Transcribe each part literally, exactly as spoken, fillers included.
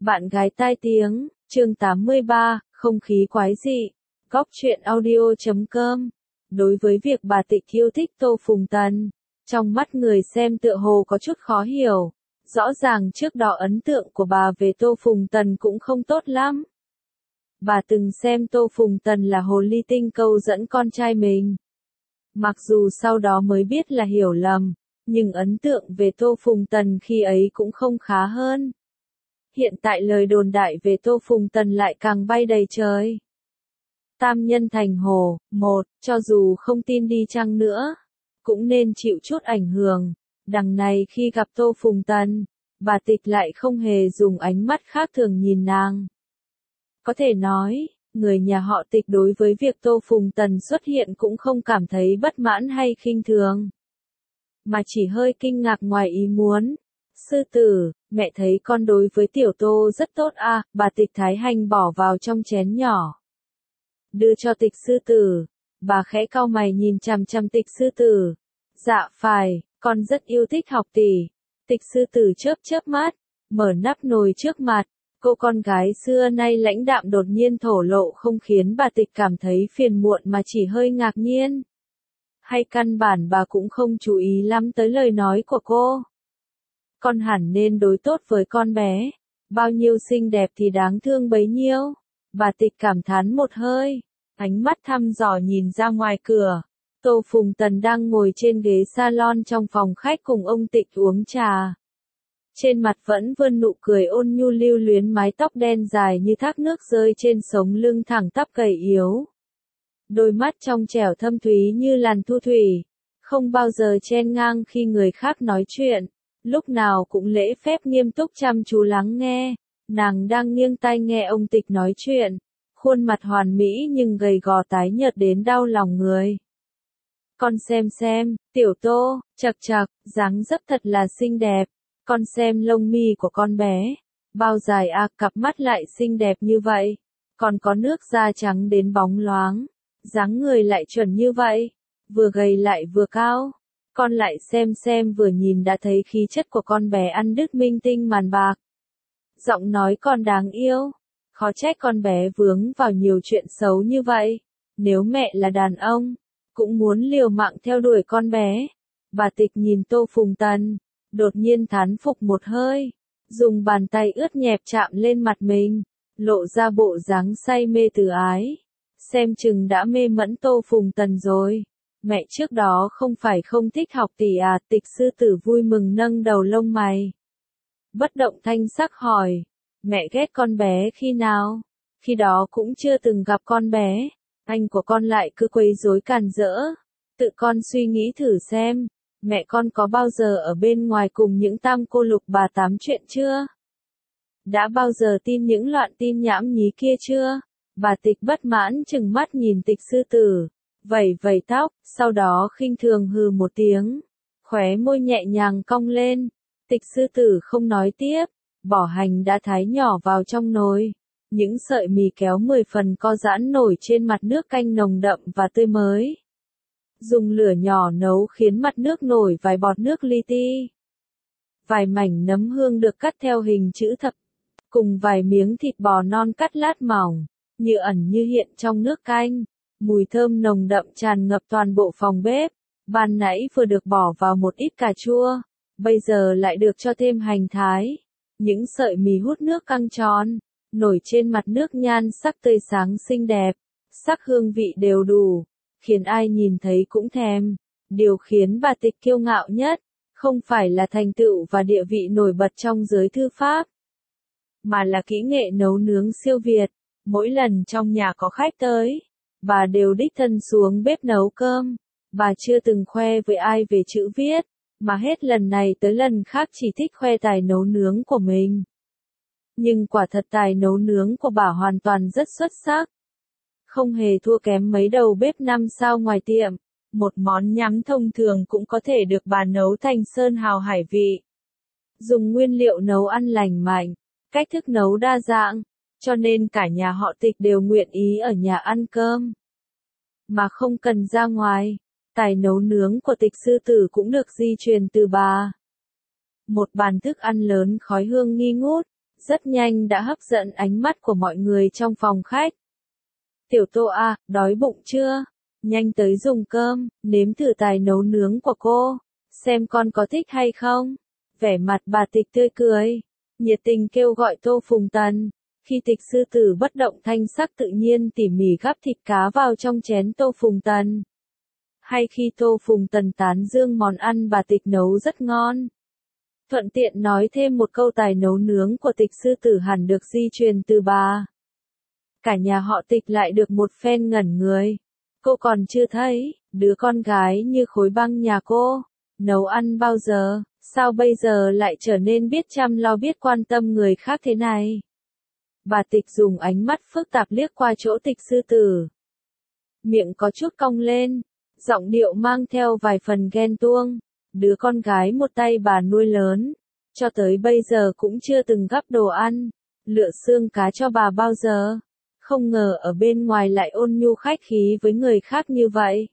Bạn gái tai tiếng, chương tám mươi ba, không khí quái dị. Góc truyện audio chấm com. Đối với việc bà Tịch yêu thích Tô Phùng Tần, trong mắt người xem tựa hồ có chút khó hiểu. Rõ ràng trước đó ấn tượng của bà về Tô Phùng Tần cũng không tốt lắm. Bà từng xem Tô Phùng Tần là hồ ly tinh câu dẫn con trai mình. Mặc dù sau đó mới biết là hiểu lầm, nhưng ấn tượng về Tô Phùng Tần khi ấy cũng không khá hơn. Hiện tại lời đồn đại về Tô Phùng Tần lại càng bay đầy trời. Tam nhân thành hồ, một, cho dù không tin đi chăng nữa, cũng nên chịu chút ảnh hưởng. Đằng này khi gặp Tô Phùng Tần, bà Tịch lại không hề dùng ánh mắt khác thường nhìn nàng. Có thể nói, người nhà họ Tịch đối với việc Tô Phùng Tần xuất hiện cũng không cảm thấy bất mãn hay khinh thường, mà chỉ hơi kinh ngạc ngoài ý muốn. Sư tử, mẹ thấy con đối với tiểu Tô rất tốt à, bà Tịch thái hành bỏ vào trong chén nhỏ. Đưa cho Tịch sư tử, bà khẽ cau mày nhìn chằm chằm Tịch sư tử. Dạ phải, con rất yêu thích học tỷ. Tịch sư tử chớp chớp mắt, mở nắp nồi trước mặt. Cô con gái xưa nay lãnh đạm đột nhiên thổ lộ không khiến bà Tịch cảm thấy phiền muộn mà chỉ hơi ngạc nhiên. Hay căn bản bà cũng không chú ý lắm tới lời nói của cô. Con hẳn nên đối tốt với con bé. Bao nhiêu xinh đẹp thì đáng thương bấy nhiêu. Bà Tịch cảm thán một hơi. Ánh mắt thăm dò nhìn ra ngoài cửa. Tô Phùng Tần đang ngồi trên ghế salon trong phòng khách cùng ông Tịch uống trà. Trên mặt vẫn vươn nụ cười ôn nhu lưu luyến, mái tóc đen dài như thác nước rơi trên sống lưng thẳng tắp gầy yếu. Đôi mắt trong trẻo thâm thúy như làn thu thủy. Không bao giờ chen ngang khi người khác nói chuyện. Lúc nào cũng lễ phép nghiêm túc chăm chú lắng nghe. Nàng đang nghiêng tai nghe ông Tịch nói chuyện. Khuôn mặt hoàn mỹ nhưng gầy gò tái nhợt đến đau lòng người. Con xem xem, tiểu Tô, chật chật, dáng dấp thật là xinh đẹp. Con xem lông mi của con bé. Bao dài à, cặp mắt lại xinh đẹp như vậy. Còn có nước da trắng đến bóng loáng. Dáng người lại chuẩn như vậy. Vừa gầy lại vừa cao. Con lại xem xem, vừa nhìn đã thấy khí chất của con bé ăn đứt minh tinh màn bạc. Giọng nói còn đáng yêu. Khó trách con bé vướng vào nhiều chuyện xấu như vậy. Nếu mẹ là đàn ông, cũng muốn liều mạng theo đuổi con bé. Bà Tịch nhìn Tô Phùng Tần, đột nhiên thán phục một hơi. Dùng bàn tay ướt nhẹp chạm lên mặt mình, lộ ra bộ dáng say mê từ ái. Xem chừng đã mê mẫn Tô Phùng Tần rồi. Mẹ trước đó không phải không thích học tỷ à? Tịch sư tử vui mừng nâng đầu lông mày. Bất động thanh sắc hỏi. Mẹ ghét con bé khi nào? Khi đó cũng chưa từng gặp con bé. Anh của con lại cứ quấy rối càn rỡ. Tự con suy nghĩ thử xem. Mẹ con có bao giờ ở bên ngoài cùng những tam cô lục bà tám chuyện chưa? Đã bao giờ tin những loạn tin nhảm nhí kia chưa? Bà Tịch bất mãn chừng mắt nhìn Tịch sư tử. Vẩy vẩy tóc, sau đó khinh thường hừ một tiếng. Khóe môi nhẹ nhàng cong lên. Tịch sư tử không nói tiếp. Bỏ hành đã thái nhỏ vào trong nồi. Những sợi mì kéo mười phần co giãn nổi trên mặt nước canh nồng đậm và tươi mới. Dùng lửa nhỏ nấu khiến mặt nước nổi vài bọt nước li ti. Vài mảnh nấm hương được cắt theo hình chữ thập. Cùng vài miếng thịt bò non cắt lát mỏng, như ẩn như hiện trong nước canh. Mùi thơm nồng đậm tràn ngập toàn bộ phòng bếp. Ban nãy vừa được bỏ vào một ít cà chua, bây giờ lại được cho thêm hành thái. Những sợi mì hút nước căng tròn, nổi trên mặt nước nhan sắc tươi sáng xinh đẹp. Sắc hương vị đều đủ, khiến ai nhìn thấy cũng thèm. Điều khiến bà Tịch kiêu ngạo nhất, không phải là thành tựu và địa vị nổi bật trong giới thư pháp, mà là kỹ nghệ nấu nướng siêu việt. Mỗi lần trong nhà có khách tới, bà đều đích thân xuống bếp nấu cơm. Bà chưa từng khoe với ai về chữ viết, mà hết lần này tới lần khác chỉ thích khoe tài nấu nướng của mình. Nhưng quả thật tài nấu nướng của bà hoàn toàn rất xuất sắc. Không hề thua kém mấy đầu bếp năm sao ngoài tiệm. Một món nhắm thông thường cũng có thể được bà nấu thành sơn hào hải vị. Dùng nguyên liệu nấu ăn lành mạnh, cách thức nấu đa dạng, cho nên cả nhà họ Tịch đều nguyện ý ở nhà ăn cơm, mà không cần ra ngoài. Tài nấu nướng của Tịch sư tử cũng được di truyền từ bà. Một bàn thức ăn lớn khói hương nghi ngút, rất nhanh đã hấp dẫn ánh mắt của mọi người trong phòng khách. Tiểu Tô à, đói bụng chưa? Nhanh tới dùng cơm, nếm thử tài nấu nướng của cô, xem con có thích hay không. Vẻ mặt bà Tịch tươi cười, nhiệt tình kêu gọi Tô Phùng Tần. Khi Tịch sư tử bất động thanh sắc tự nhiên tỉ mỉ gắp thịt cá vào trong chén Tô Phùng Tần. Hay khi Tô Phùng Tần tán dương món ăn bà Tịch nấu rất ngon. Thuận tiện nói thêm một câu tài nấu nướng của Tịch sư tử hẳn được di truyền từ bà. Cả nhà họ Tịch lại được một phen ngẩn người. Cô còn chưa thấy, đứa con gái như khối băng nhà cô, nấu ăn bao giờ, sao bây giờ lại trở nên biết chăm lo biết quan tâm người khác thế này. Bà Tịch dùng ánh mắt phức tạp liếc qua chỗ Tịch sư tử. Miệng có chút cong lên, giọng điệu mang theo vài phần ghen tuông. Đứa con gái một tay bà nuôi lớn, cho tới bây giờ cũng chưa từng gắp đồ ăn, lựa xương cá cho bà bao giờ. Không ngờ ở bên ngoài lại ôn nhu khách khí với người khác như vậy.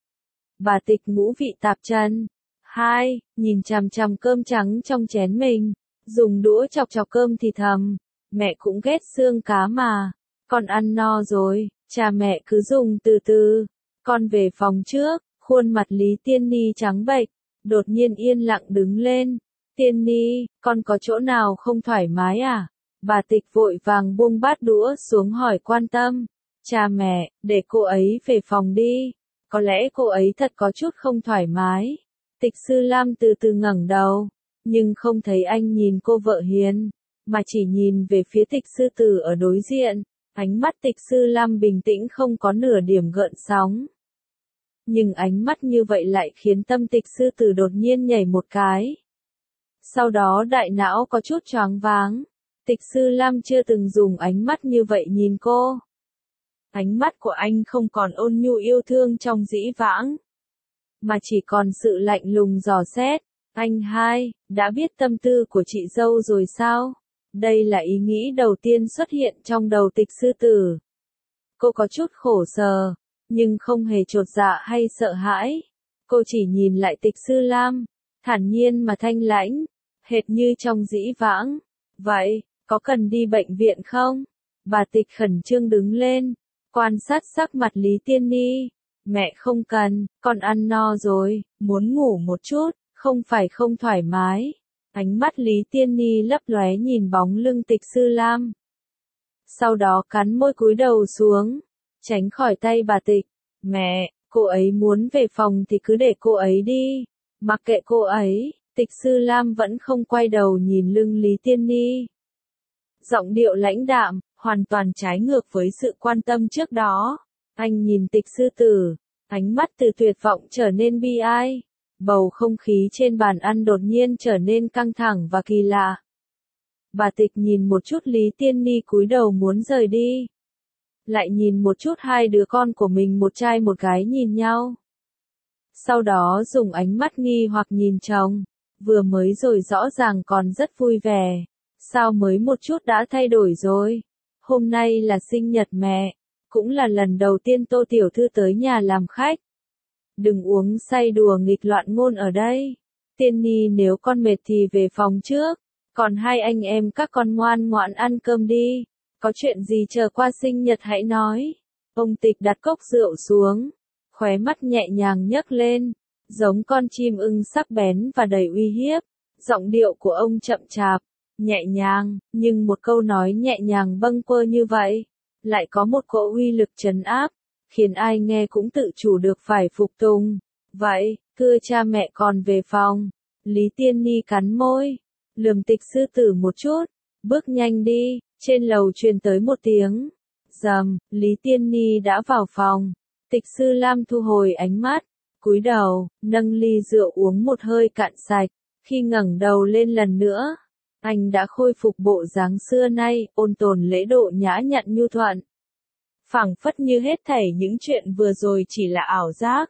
Bà Tịch ngũ vị tạp trần. Hai, nhìn chằm chằm cơm trắng trong chén mình, dùng đũa chọc chọc cơm thì thầm. Mẹ cũng ghét xương cá mà, con ăn no rồi, cha mẹ cứ dùng từ từ. Con về phòng trước. Khuôn mặt Lý Tiên Ni trắng bệch, đột nhiên yên lặng đứng lên. Tiên Ni, con có chỗ nào không thoải mái à? Bà Tịch vội vàng buông bát đũa xuống hỏi quan tâm. Cha mẹ, để cô ấy về phòng đi. Có lẽ cô ấy thật có chút không thoải mái. Tịch Sư Lam từ từ ngẩng đầu, nhưng không thấy anh nhìn cô vợ hiền, mà chỉ nhìn về phía Tịch sư tử ở đối diện. Ánh mắt Tịch Sư Lam bình tĩnh không có nửa điểm gợn sóng. Nhưng ánh mắt như vậy lại khiến tâm Tịch sư tử đột nhiên nhảy một cái. Sau đó đại não có chút choáng váng. Tịch Sư Lam chưa từng dùng ánh mắt như vậy nhìn cô. Ánh mắt của anh không còn ôn nhu yêu thương trong dĩ vãng, mà chỉ còn sự lạnh lùng dò xét. Anh hai, đã biết tâm tư của chị dâu rồi sao? Đây là ý nghĩ đầu tiên xuất hiện trong đầu Tịch sư tử. Cô có chút khổ sở, nhưng không hề chột dạ hay sợ hãi. Cô chỉ nhìn lại Tịch Sư Lam, thản nhiên mà thanh lãnh, hệt như trong dĩ vãng. Vậy, có cần đi bệnh viện không? Bà Tịch khẩn trương đứng lên, quan sát sắc mặt Lý Tiên Ni. Mẹ không cần, con ăn no rồi, muốn ngủ một chút, không phải không thoải mái. Ánh mắt Lý Tiên Ni lấp lóe nhìn bóng lưng Tịch Sư Lam. Sau đó cắn môi cúi đầu xuống, tránh khỏi tay bà Tịch. Mẹ, cô ấy muốn về phòng thì cứ để cô ấy đi, mặc kệ cô ấy. Tịch Sư Lam vẫn không quay đầu nhìn lưng Lý Tiên Ni. Giọng điệu lãnh đạm, hoàn toàn trái ngược với sự quan tâm trước đó. Anh nhìn Tịch sư tử, ánh mắt từ tuyệt vọng trở nên bi ai. Bầu không khí trên bàn ăn đột nhiên trở nên căng thẳng và kỳ lạ. Bà Tịch nhìn một chút Lý Tiên Ni cúi đầu muốn rời đi. Lại nhìn một chút hai đứa con của mình một trai một gái nhìn nhau. Sau đó dùng ánh mắt nghi hoặc nhìn chồng. Vừa mới rồi rõ ràng còn rất vui vẻ. Sao mới một chút đã thay đổi rồi? Hôm nay là sinh nhật mẹ. Cũng là lần đầu tiên Tô Tiểu Thư tới nhà làm khách. Đừng uống say đùa nghịch loạn ngôn ở đây. Tiên Ni nếu con mệt thì về phòng trước. Còn hai anh em các con ngoan ngoãn ăn cơm đi. Có chuyện gì chờ qua sinh nhật hãy nói. Ông Tịch đặt cốc rượu xuống. Khóe mắt nhẹ nhàng nhấc lên. Giống con chim ưng sắc bén và đầy uy hiếp. Giọng điệu của ông chậm chạp, nhẹ nhàng, nhưng một câu nói nhẹ nhàng bâng quơ như vậy, lại có một cỗ uy lực trấn áp, khiến ai nghe cũng tự chủ được phải phục tùng. Vậy, thưa cha mẹ còn về phòng. Lý Tiên Ni cắn môi, lườm Tịch sư tử một chút, bước nhanh đi. Trên lầu truyền tới một tiếng rầm, Lý Tiên Ni đã vào phòng. Tịch Sư Lam thu hồi ánh mắt, cúi đầu, nâng ly rượu uống một hơi cạn sạch. Khi ngẩng đầu lên lần nữa, anh đã khôi phục bộ dáng xưa nay, ôn tồn lễ độ nhã nhặn nhu thuận. Phảng phất như hết thảy những chuyện vừa rồi chỉ là ảo giác.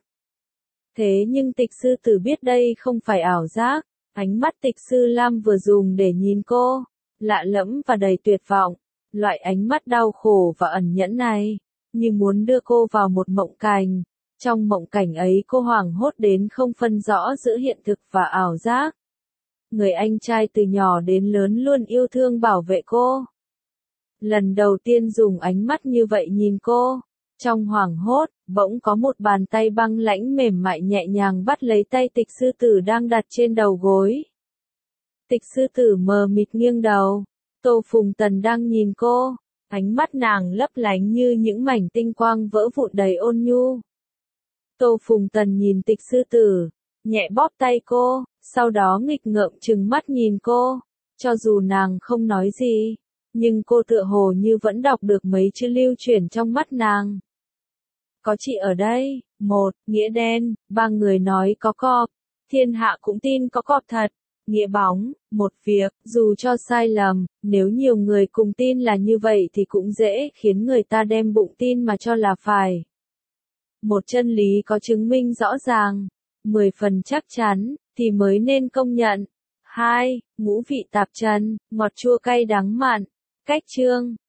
Thế nhưng Tịch sư tử biết đây không phải ảo giác. Ánh mắt Tịch Sư Lam vừa dùng để nhìn cô, lạ lẫm và đầy tuyệt vọng. Loại ánh mắt đau khổ và ẩn nhẫn này, như muốn đưa cô vào một mộng cảnh. Trong mộng cảnh ấy cô hoảng hốt đến không phân rõ giữa hiện thực và ảo giác. người anh trai từ nhỏ đến lớn luôn yêu thương bảo vệ cô. Lần đầu tiên dùng ánh mắt như vậy nhìn cô, trong hoảng hốt, bỗng có một bàn tay băng lãnh mềm mại nhẹ nhàng bắt lấy tay Tịch Sư Tử đang đặt trên đầu gối. Tịch Sư Tử mờ mịt nghiêng đầu, Tô Phùng Tần đang nhìn cô, ánh mắt nàng lấp lánh như những mảnh tinh quang vỡ vụn đầy ôn nhu. Tô Phùng Tần nhìn Tịch Sư Tử, nhẹ bóp tay cô, sau đó nghịch ngợm trừng mắt nhìn cô, cho dù nàng không nói gì, nhưng cô tựa hồ như vẫn đọc được mấy chữ lưu chuyển trong mắt nàng. Có chị ở đây, một, nghĩa đen, ba người nói có cọp, thiên hạ cũng tin có cọp thật, nghĩa bóng, một việc, dù cho sai lầm, nếu nhiều người cùng tin là như vậy thì cũng dễ khiến người ta đem bụng tin mà cho là phải. Một chân lý có chứng minh rõ ràng, mười phần chắc chắn, thì mới nên công nhận. Hai, ngũ vị tạp trần, ngọt chua cay đắng mặn, cách chương.